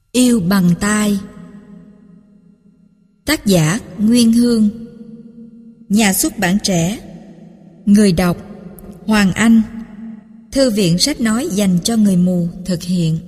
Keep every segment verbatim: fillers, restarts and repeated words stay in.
Yêu bằng tai. Tác giả Nguyên Hương. Nhà xuất bản trẻ. Người đọc Hoàng Anh. Thư viện sách nói dành cho người mù thực hiện.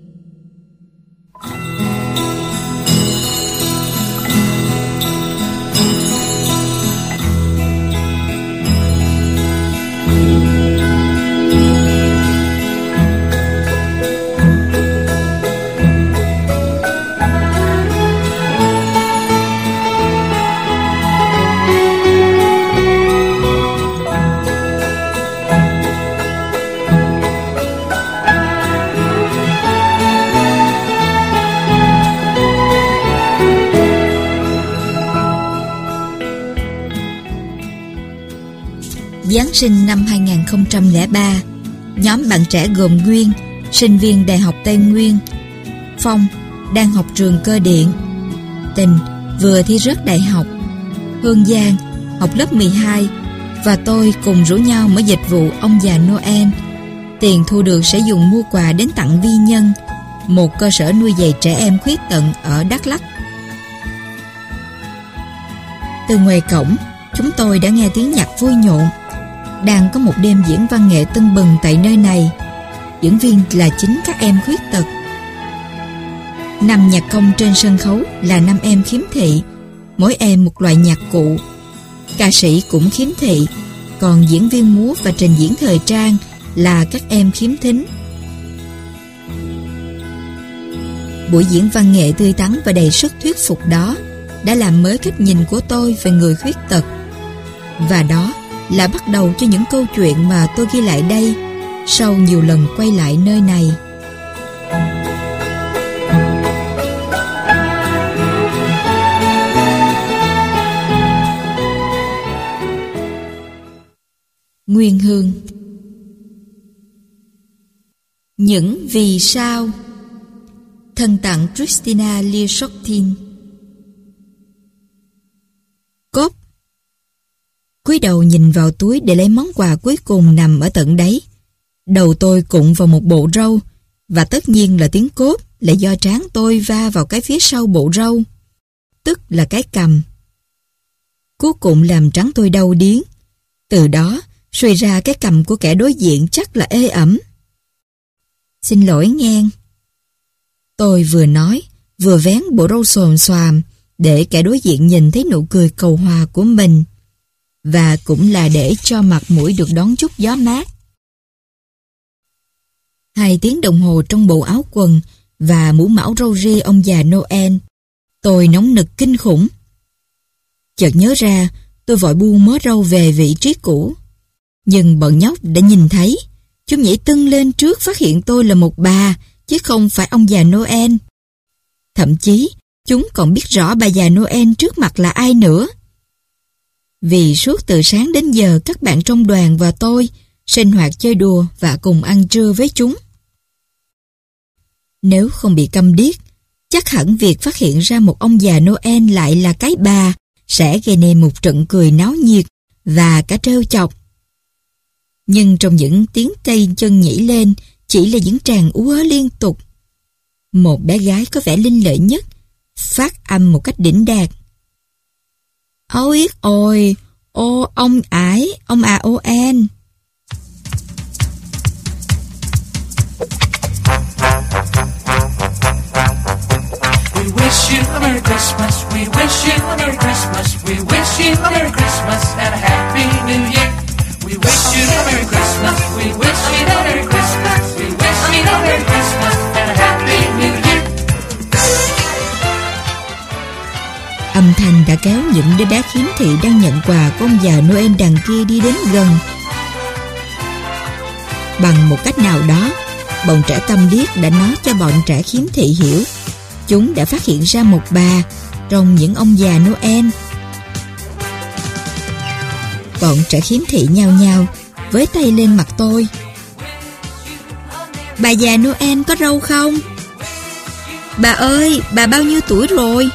Giáng sinh năm hai nghìn không trăm lẻ ba, nhóm bạn trẻ gồm Nguyên, sinh viên Đại học Tây Nguyên, Phong, đang học trường cơ điện, Tình, vừa thi rớt đại học, Hương Giang, học lớp mười hai, và tôi cùng rủ nhau mở dịch vụ ông già Noel. Tiền thu được sẽ dùng mua quà đến tặng Vi Nhân, một cơ sở nuôi dạy trẻ em khuyết tật ở Đắk Lắk. Từ ngoài cổng, chúng tôi đã nghe tiếng nhạc vui nhộn. Đang có một đêm diễn văn nghệ tưng bừng tại nơi này. Diễn viên là chính các em khuyết tật. Năm nhạc công trên sân khấu là năm em khiếm thị, mỗi em một loại nhạc cụ. Ca sĩ cũng khiếm thị, còn diễn viên múa và trình diễn thời trang là các em khiếm thính. Buổi diễn văn nghệ tươi tắn và đầy sức thuyết phục đó đã làm mới cách nhìn của tôi về người khuyết tật. Và đó là bắt đầu cho những câu chuyện mà tôi ghi lại đây sau nhiều lần quay lại nơi này. Nguyên Hương. Những vì sao. Thân tặng Christina Lieshotin. Cốt. Cúi đầu nhìn vào túi để lấy món quà cuối cùng nằm ở tận đáy. Đầu tôi cụng vào một bộ râu, và tất nhiên là tiếng cốp là do trán tôi va vào cái phía sau bộ râu, tức là cái cằm. Cú cụng làm trán tôi đau điếng. Từ đó suy ra cái cằm của kẻ đối diện chắc là ê ẩm. Xin lỗi ngang. Tôi vừa nói, vừa vén bộ râu xồm xoàm để kẻ đối diện nhìn thấy nụ cười cầu hòa của mình, và cũng là để cho mặt mũi được đón chút gió mát. Hai tiếng đồng hồ trong bộ áo quần và mũ mão râu ria ông già Noel, tôi nóng nực kinh khủng. Chợt nhớ ra, tôi vội bu mớ râu về vị trí cũ. Nhưng bọn nhóc đã nhìn thấy, chúng nhảy tưng lên trước phát hiện tôi là một bà, chứ không phải ông già Noel. Thậm chí, chúng còn biết rõ bà già Noel trước mặt là ai nữa. Vì suốt từ sáng đến giờ các bạn trong đoàn và tôi sinh hoạt chơi đùa và cùng ăn trưa với chúng. Nếu không bị câm điếc, chắc hẳn việc phát hiện ra một ông già Noel lại là cái bà sẽ gây nên một trận cười náo nhiệt và cả trêu chọc. Nhưng trong những tiếng tay chân nhảy lên chỉ là những tràng ú ớ liên tục. Một bé gái có vẻ linh lợi nhất phát âm một cách đỉnh đạt: Ôi ôi, ô ông ải, ông à ô en. We wish you a Merry Christmas, we wish you a Merry Christmas, we wish you a Merry Christmas and a Happy New Year. We wish you a Merry Christmas, we wish you a Merry Christmas, we wish you a Merry Christmas and a Happy New Year. Âm thanh đã kéo những đứa bé khiếm thị đang nhận quà của ông già Noel đằng kia đi đến gần. Bằng một cách nào đó, bọn trẻ câm điếc đã nói cho bọn trẻ khiếm thị hiểu chúng đã phát hiện ra một bà trong những ông già Noel. Bọn trẻ khiếm thị nhao nhao với tay lên mặt tôi. Bà già Noel có râu không? Bà ơi, bà bao nhiêu tuổi rồi?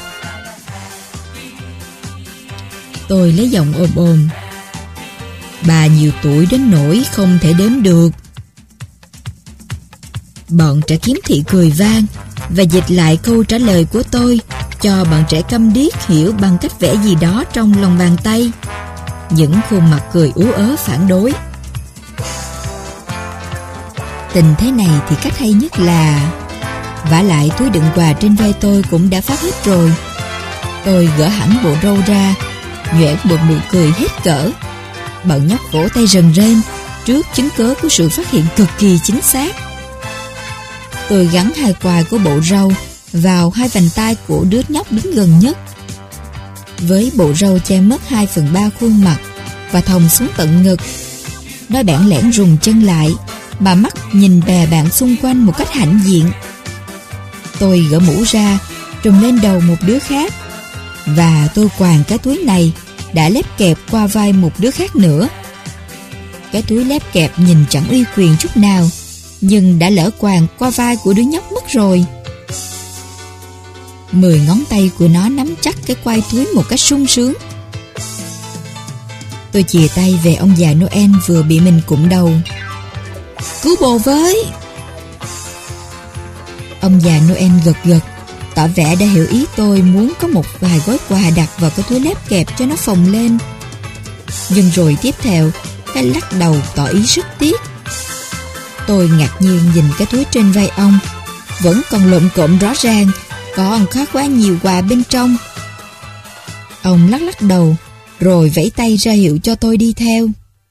Tôi lấy giọng ồm ồm. Bà nhiều tuổi đến nỗi không thể đếm được. Bọn trẻ khiếm thị cười vang, và dịch lại câu trả lời của tôi cho bọn trẻ câm điếc hiểu bằng cách vẽ gì đó trong lòng bàn tay. Những khuôn mặt cười ú ớ phản đối. Tình thế này thì cách hay nhất là... Vả lại túi đựng quà trên vai tôi cũng đã phát hết rồi. Tôi gỡ hẳn bộ râu ra, nhoẻn một nụ cười hết cỡ. Bọn nhóc vỗ tay rần rên trước chứng cớ của sự phát hiện cực kỳ chính xác. Tôi gắn hai quai của bộ râu vào hai vành tai của đứa nhóc đứng gần nhất. Với bộ râu che mất hai phần ba khuôn mặt và thòng xuống tận ngực, nó bẽn lẽn rùng chân lại mà mắt nhìn bè bạn xung quanh một cách hãnh diện. Tôi gỡ mũ ra, trùm lên đầu một đứa khác, và tôi quàng cái túi này đã lép kẹp qua vai một đứa khác nữa. Cái túi lép kẹp nhìn chẳng uy quyền chút nào, nhưng đã lỡ quàng qua vai của đứa nhóc mất rồi. Mười ngón tay của nó nắm chắc cái quai túi một cách sung sướng. Tôi chìa tay về ông già Noel vừa bị mình cụm đầu. Cứu bồ với! Ông già Noel gật gật, tỏ vẻ đã hiểu ý tôi muốn có một vài gói quà đặt vào cái túi lép kẹp cho nó phồng lên. Nhưng rồi tiếp theo, cái lắc đầu tỏ ý rất tiếc. Tôi ngạc nhiên nhìn cái túi trên vai ông, vẫn còn lộm cộm rõ ràng, còn khá quá nhiều quà bên trong. Ông lắc lắc đầu, rồi vẫy tay ra hiệu cho tôi đi theo.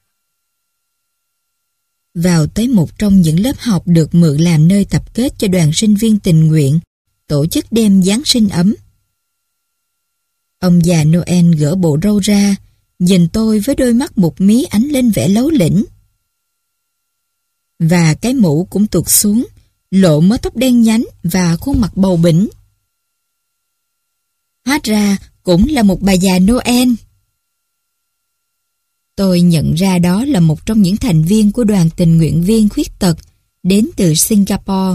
Vào tới một trong những lớp học được mượn làm nơi tập kết cho đoàn sinh viên tình nguyện, tổ chức đêm Giáng sinh ấm. Ông già Noel gỡ bộ râu ra, nhìn tôi với đôi mắt một mí ánh lên vẻ lấu lĩnh. Và cái mũ cũng tuột xuống, lộ mớ tóc đen nhánh và khuôn mặt bầu bĩnh. Hóa ra cũng là một bà già Noel. Tôi nhận ra đó là một trong những thành viên của đoàn tình nguyện viên khuyết tật đến từ Singapore.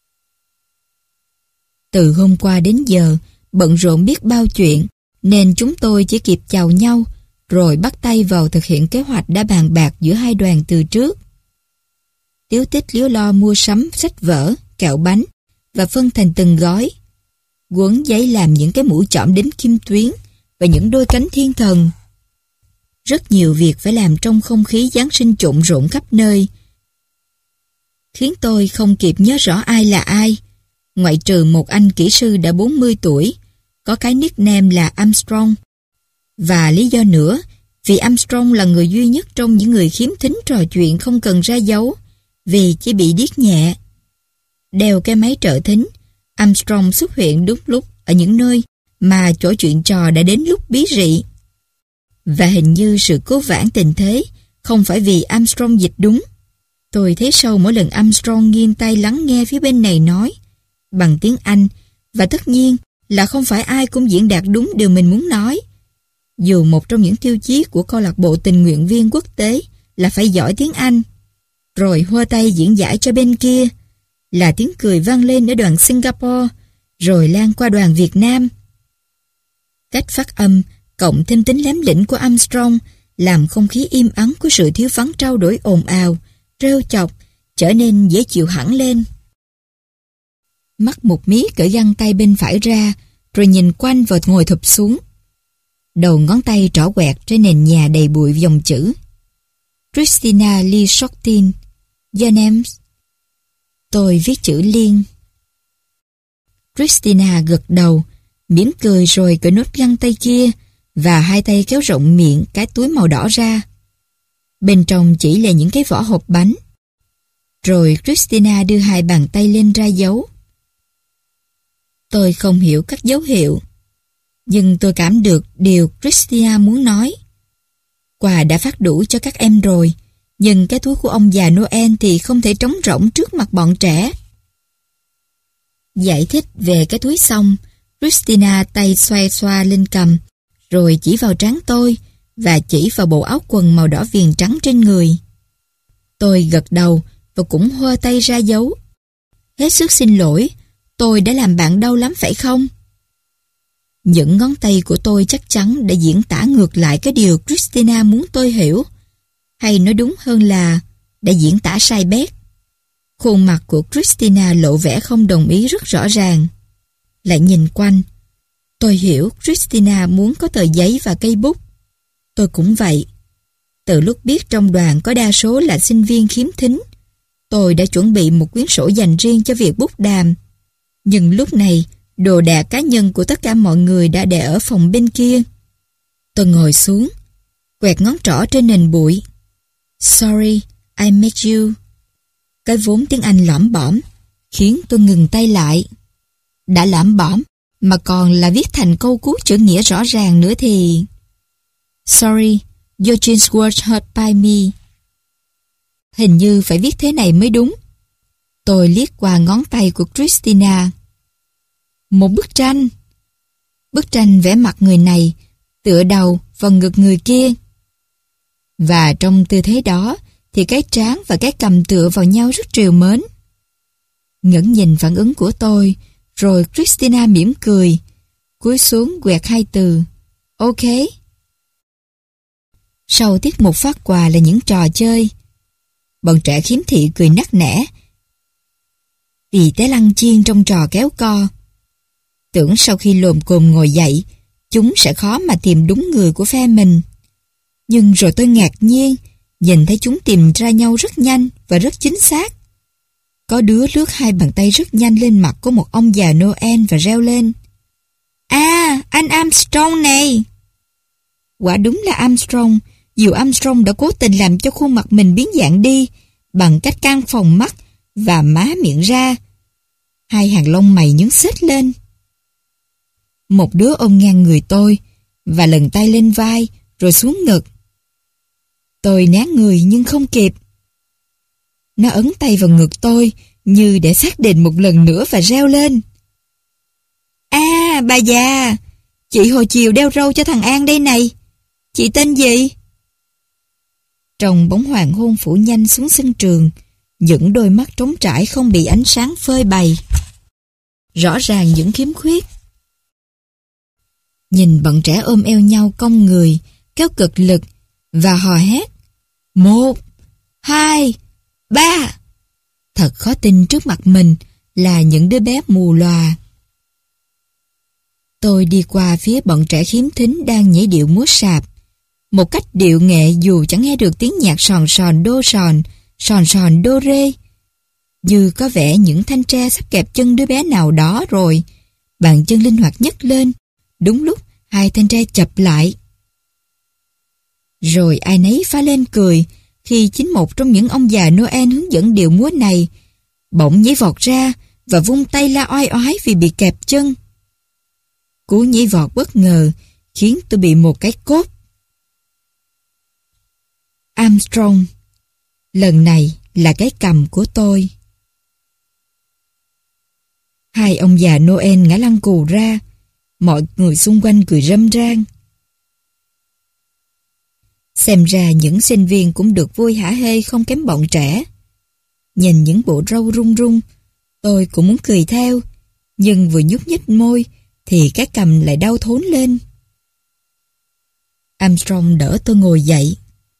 Từ hôm qua đến giờ, bận rộn biết bao chuyện, nên chúng tôi chỉ kịp chào nhau, rồi bắt tay vào thực hiện kế hoạch đã bàn bạc giữa hai đoàn từ trước. Tiếu tích líu lo mua sắm sách vở, kẹo bánh và phân thành từng gói. Quấn giấy làm những cái mũ chỏm đến kim tuyến và những đôi cánh thiên thần. Rất nhiều việc phải làm trong không khí Giáng sinh trộn rộn khắp nơi, khiến tôi không kịp nhớ rõ ai là ai, ngoại trừ một anh kỹ sư đã bốn mươi tuổi, có cái nickname là Armstrong. Và lý do nữa, vì Armstrong là người duy nhất trong những người khiếm thính trò chuyện không cần ra dấu, vì chỉ bị điếc nhẹ. Đeo cái máy trợ thính, Armstrong xuất hiện đúng lúc ở những nơi mà chỗ chuyện trò đã đến lúc bí rị. Và hình như sự cố vãn tình thế không phải vì Armstrong dịch đúng. Tôi thấy sâu mỗi lần Armstrong nghiêng tay lắng nghe phía bên này nói bằng tiếng Anh, và tất nhiên là không phải ai cũng diễn đạt đúng điều mình muốn nói. Dù một trong những tiêu chí của câu lạc bộ tình nguyện viên quốc tế là phải giỏi tiếng Anh. Rồi hô tay diễn giải cho bên kia, là tiếng cười vang lên ở đoàn Singapore, rồi lan qua đoàn Việt Nam. Cách phát âm cộng thêm tính lém lĩnh của Armstrong làm không khí im ắng của sự thiếu vắng trao đổi ồn ào, rêu chọc trở nên dễ chịu hẳn lên. Mắt một mí cởi găng tay bên phải ra, rồi nhìn quanh và ngồi thụp xuống. Đầu ngón tay trỏ quẹt trên nền nhà đầy bụi dòng chữ Christina Lee Shortin, your names. Tôi viết chữ Liên. Christina gật đầu, mỉm cười rồi cởi nốt găng tay kia, và hai tay kéo rộng miệng cái túi màu đỏ ra. Bên trong chỉ là những cái vỏ hộp bánh. Rồi Christina đưa hai bàn tay lên ra dấu. Tôi không hiểu các dấu hiệu, nhưng tôi cảm được điều Christina muốn nói. Quà đã phát đủ cho các em rồi, nhưng cái túi của ông già Noel thì không thể trống rỗng trước mặt bọn trẻ. Giải thích về cái túi xong, Christina tay xoay xoa lên cằm, rồi chỉ vào trán tôi và chỉ vào bộ áo quần màu đỏ viền trắng trên người. Tôi gật đầu và cũng hô tay ra dấu. Hết sức xin lỗi, tôi đã làm bạn đau lắm phải không? Những ngón tay của tôi chắc chắn đã diễn tả ngược lại cái điều Christina muốn tôi hiểu, hay nói đúng hơn là đã diễn tả sai bét. Khuôn mặt của Christina lộ vẻ không đồng ý rất rõ ràng. Lại nhìn quanh. Tôi hiểu Christina muốn có tờ giấy và cây bút. Tôi cũng vậy. Từ lúc biết trong đoàn có đa số là sinh viên khiếm thính, tôi đã chuẩn bị một quyển sổ dành riêng cho việc bút đàm. Nhưng lúc này, đồ đạc cá nhân của tất cả mọi người đã để ở phòng bên kia. Tôi ngồi xuống, quẹt ngón trỏ trên nền bụi. Sorry, I made you. Cái vốn tiếng Anh lõm bõm, khiến tôi ngừng tay lại. Đã lõm bõm, mà còn là viết thành câu cú chữ nghĩa rõ ràng nữa thì... Sorry, Eugene's words hurt by me. Hình như phải viết thế này mới đúng. Tôi liếc qua ngón tay của Christina. Một bức tranh. Bức tranh vẽ mặt người này, tựa đầu vào ngực người kia. Và trong tư thế đó, thì cái trán và cái cằm tựa vào nhau rất trìu mến. Ngẩng nhìn phản ứng của tôi, rồi Christina mỉm cười, cúi xuống quẹt hai từ, OK. Sau tiết mục phát quà là những trò chơi. Bọn trẻ khiếm thị cười nắc nẻ vì té lăn chiên trong trò kéo co. Tưởng sau khi lồm cồm ngồi dậy, chúng sẽ khó mà tìm đúng người của phe mình. Nhưng rồi tôi ngạc nhiên, nhìn thấy chúng tìm ra nhau rất nhanh và rất chính xác. Có đứa lướt hai bàn tay rất nhanh lên mặt của một ông già Noel và reo lên. À, anh Armstrong này! Quả đúng là Armstrong, dù Armstrong đã cố tình làm cho khuôn mặt mình biến dạng đi bằng cách căng phồng mắt và má miệng ra. Hai hàng lông mày nhướng xếch lên. Một đứa ôm ngang người tôi và lần tay lên vai rồi xuống ngực. Tôi né người nhưng không kịp. Nó ấn tay vào ngực tôi như để xác định một lần nữa và reo lên. À, bà già, chị hồi chiều đeo râu cho thằng An đây này. Chị tên gì? Trong bóng hoàng hôn phủ nhanh xuống sân trường, những đôi mắt trống trải không bị ánh sáng phơi bày. Rõ ràng những khiếm khuyết. Nhìn bọn trẻ ôm eo nhau cong người, kéo cực lực và hò hét. Một, hai, ba. Thật khó tin trước mặt mình là những đứa bé mù lòa. Tôi đi qua phía bọn trẻ khiếm thính đang nhảy điệu múa sạp. Một cách điệu nghệ dù chẳng nghe được tiếng nhạc sòn sòn đô sòn, sòn sòn đô rê. Như có vẻ những thanh tre sắp kẹp chân đứa bé nào đó rồi. Bàn chân linh hoạt nhấc lên. Đúng lúc hai thanh tre chập lại. Rồi ai nấy phá lên cười khi chính một trong những ông già Noel hướng dẫn điệu múa này bỗng nhảy vọt ra và vung tay la oai oái vì bị kẹp chân. Cú nhảy vọt bất ngờ khiến tôi bị một cái cốt. Armstrong. Lần này là cái cằm của tôi. Hai ông già Noel ngã lăn cù ra. Mọi người xung quanh cười râm ran. Xem ra những sinh viên cũng được vui hả hê không kém bọn trẻ. Nhìn những bộ râu rung rung, tôi cũng muốn cười theo, nhưng vừa nhúc nhích môi thì cái cằm lại đau thốn lên. Armstrong đỡ tôi ngồi dậy.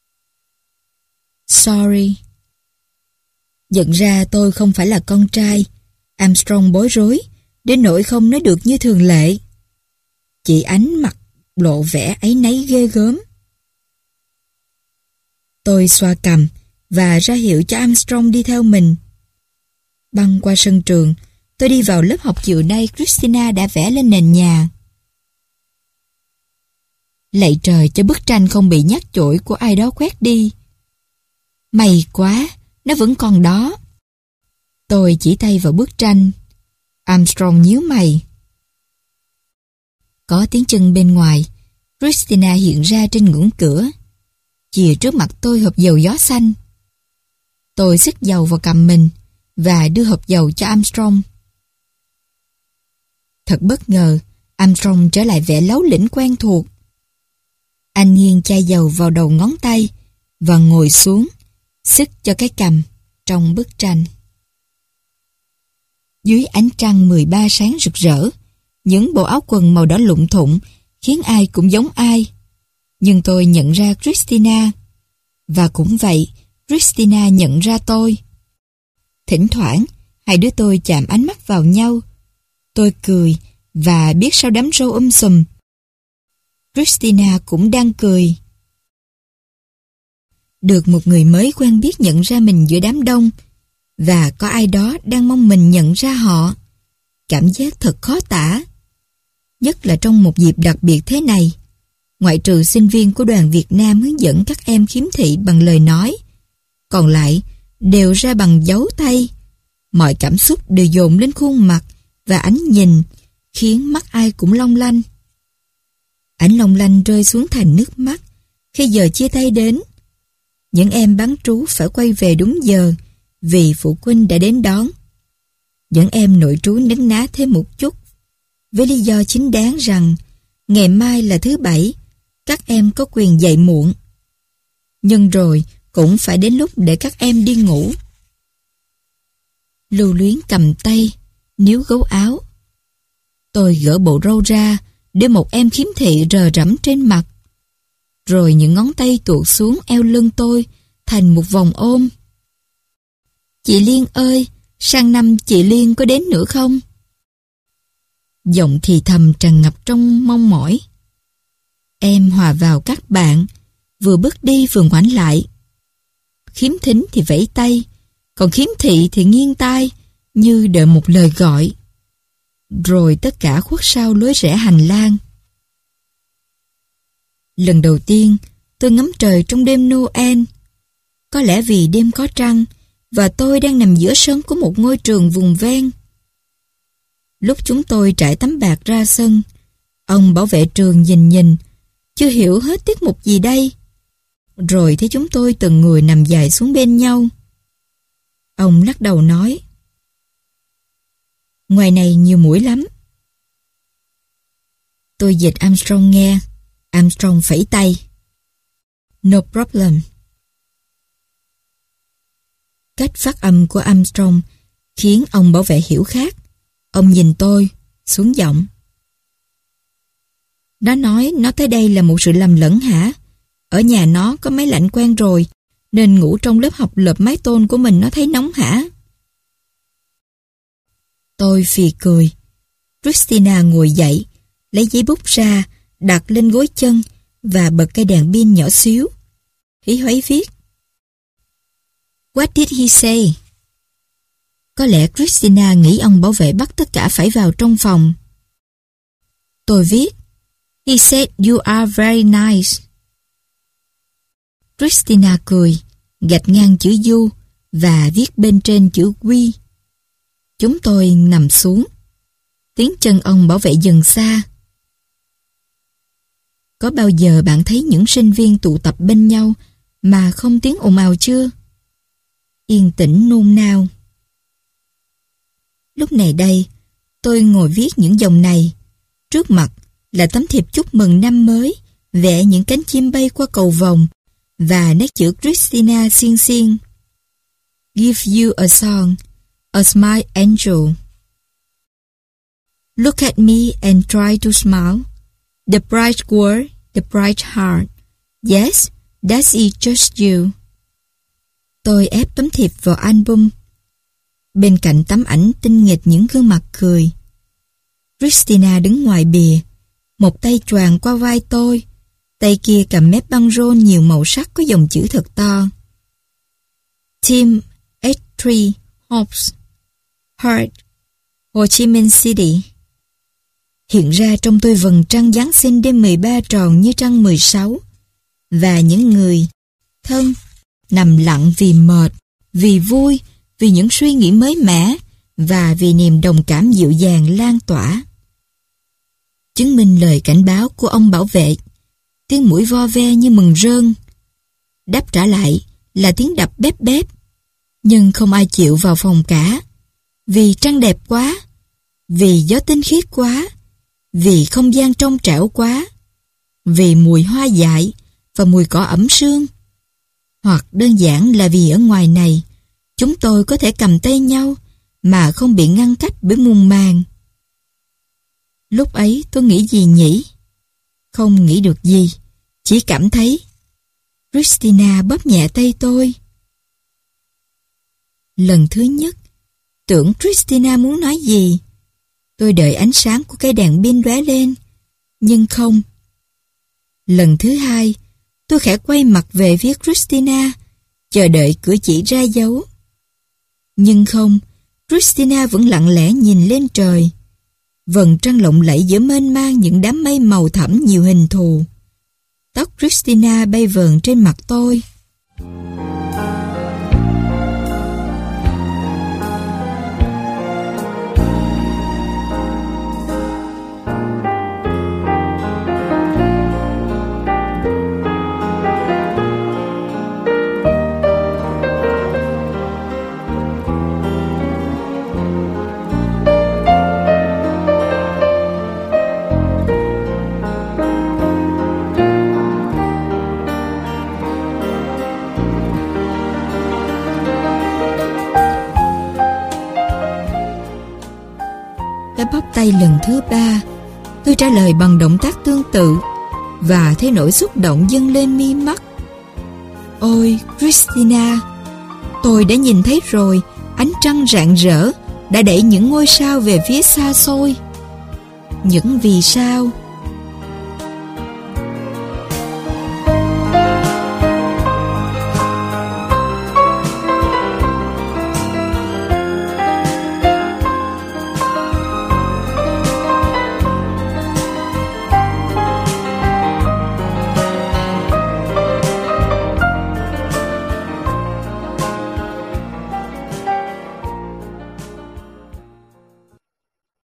Sorry. Nhận ra tôi không phải là con trai, Armstrong bối rối, đến nỗi không nói được như thường lệ. Chị Ánh mặt lộ vẻ áy náy ghê gớm. Tôi xoa cằm và ra hiệu cho Armstrong đi theo mình. Băng qua sân trường, tôi đi vào lớp học chiều nay Christina đã vẽ lên nền nhà. Lạy trời cho bức tranh không bị nhát chổi của ai đó quét đi. May quá, nó vẫn còn đó. Tôi chỉ tay vào bức tranh. Armstrong nhíu mày. Có tiếng chân bên ngoài. Christina hiện ra trên ngưỡng cửa. Chìa trước mặt tôi hộp dầu gió xanh. Tôi xức dầu vào cằm mình và đưa hộp dầu cho Armstrong. Thật bất ngờ, Armstrong trở lại vẻ lấu lĩnh quen thuộc. Anh nghiêng chai dầu vào đầu ngón tay và ngồi xuống, xức cho cái cằm trong bức tranh. Dưới ánh trăng mười ba sáng rực rỡ, những bộ áo quần màu đỏ lụng thụng khiến ai cũng giống ai. Nhưng tôi nhận ra Christina, và cũng vậy, Christina nhận ra tôi. Thỉnh thoảng, hai đứa tôi chạm ánh mắt vào nhau. Tôi cười và biết sau đám râu um sùm. Christina cũng đang cười. Được một người mới quen biết nhận ra mình giữa đám đông, và có ai đó đang mong mình nhận ra họ. Cảm giác thật khó tả. Nhất là trong một dịp đặc biệt thế này. Ngoại trừ sinh viên của đoàn Việt Nam hướng dẫn các em khiếm thị bằng lời nói, còn lại đều ra bằng dấu tay. Mọi cảm xúc đều dồn lên khuôn mặt và ánh nhìn, khiến mắt ai cũng long lanh. Ánh long lanh rơi xuống thành nước mắt khi giờ chia tay đến. Những em bán trú phải quay về đúng giờ vì phụ huynh đã đến đón. Những em nội trú nấn ná thêm một chút với lý do chính đáng rằng ngày mai là thứ bảy, các em có quyền dậy muộn. Nhưng rồi cũng phải đến lúc để các em đi ngủ. Lưu Luyến cầm tay, níu gấu áo. Tôi gỡ bộ râu ra để một em khiếm thị rờ rẫm trên mặt. Rồi những ngón tay tuột xuống eo lưng tôi thành một vòng ôm. Chị Liên ơi, sang năm chị Liên có đến nữa không? Giọng thì thầm tràn ngập trong mong mỏi. Em hòa vào các bạn, vừa bước đi vừa ngoảnh lại. Khiếm thính thì vẫy tay, còn khiếm thị thì nghiêng tai, như đợi một lời gọi. Rồi tất cả khuất sau lối rẽ hành lang. Lần đầu tiên, tôi ngắm trời trong đêm Noel. Có lẽ vì đêm có trăng, và tôi đang nằm giữa sân của một ngôi trường vùng ven. Lúc chúng tôi trải tấm bạt ra sân, ông bảo vệ trường nhìn nhìn, chưa hiểu hết tiết mục gì đây. Rồi thấy chúng tôi từng người nằm dài xuống bên nhau. Ông lắc đầu nói, ngoài này nhiều muỗi lắm. Tôi dịch Armstrong nghe. Armstrong phẩy tay. No problem. Cách phát âm của Armstrong khiến ông bảo vệ hiểu khác. Ông nhìn tôi, xuống giọng. Nó nói nó tới đây là một sự lầm lẫn hả? Ở nhà nó có máy lạnh quen rồi, nên ngủ trong lớp học lợp mái tôn của mình nó thấy nóng hả? Tôi phì cười. Christina ngồi dậy, lấy giấy bút ra, đặt lên gối chân và bật cây đèn pin nhỏ xíu. Hí hoáy viết. What did he say? Có lẽ Christina nghĩ ông bảo vệ bắt tất cả phải vào trong phòng. Tôi viết, he said you are very nice. Christina cười, gạch ngang chữ U và viết bên trên chữ Quy. Chúng tôi nằm xuống. Tiếng chân ông bảo vệ dần xa. Có bao giờ bạn thấy những sinh viên tụ tập bên nhau mà không tiếng ồn ào chưa? Yên tĩnh nôn nao. Lúc này đây, tôi ngồi viết những dòng này. Trước mặt là tấm thiệp chúc mừng năm mới, vẽ những cánh chim bay qua cầu vồng và nét chữ Christina xiên xiên. Give you a song, a smile angel. Look at me and try to smile. The bright world, the bright heart. Yes, that's it, just you. Tôi ép tấm thiệp vào album. Bên cạnh tấm ảnh tinh nghịch những gương mặt cười. Christina đứng ngoài bìa, một tay choàng qua vai tôi, tay kia cầm mép băng rôn nhiều màu sắc có dòng chữ thật to. Team H ba Hobbs, Heart, Hồ Chí Minh City. Hiện ra trong tôi vầng trăng Giáng sinh đêm mười ba tròn như trăng mười sáu, và những người thân nằm lặng vì mệt, vì vui, vì những suy nghĩ mới mẻ và vì niềm đồng cảm dịu dàng lan tỏa. Chứng minh lời cảnh báo của ông bảo vệ, tiếng mũi vo ve như mừng rơn. Đáp trả lại là tiếng đập bếp bếp, nhưng không ai chịu vào phòng cả, vì trăng đẹp quá, vì gió tinh khiết quá, vì không gian trong trẻo quá, vì mùi hoa dại và mùi cỏ ẩm sương, hoặc đơn giản là vì ở ngoài này chúng tôi có thể cầm tay nhau mà không bị ngăn cách bởi muôn màng. Lúc ấy tôi nghĩ gì nhỉ? Không nghĩ được gì, chỉ cảm thấy. Christina bóp nhẹ tay tôi. Lần thứ nhất tưởng Christina muốn nói gì. Tôi đợi ánh sáng của cây đèn pin lóe lên, nhưng không. Lần thứ hai, tôi khẽ quay mặt về phía Christina, chờ đợi cửa chỉ ra dấu. Nhưng không, Christina vẫn lặng lẽ nhìn lên trời. Vầng trăng lộng lẫy giữa mênh mang những đám mây màu thẫm nhiều hình thù. Tóc Christina bay vờn trên mặt tôi. Bóp tay lần thứ ba, tôi trả lời bằng động tác tương tự và thấy nỗi xúc động dâng lên mi mắt. Ôi Christina, tôi đã nhìn thấy rồi, ánh trăng rạng rỡ đã đẩy những ngôi sao về phía xa xôi. Những vì sao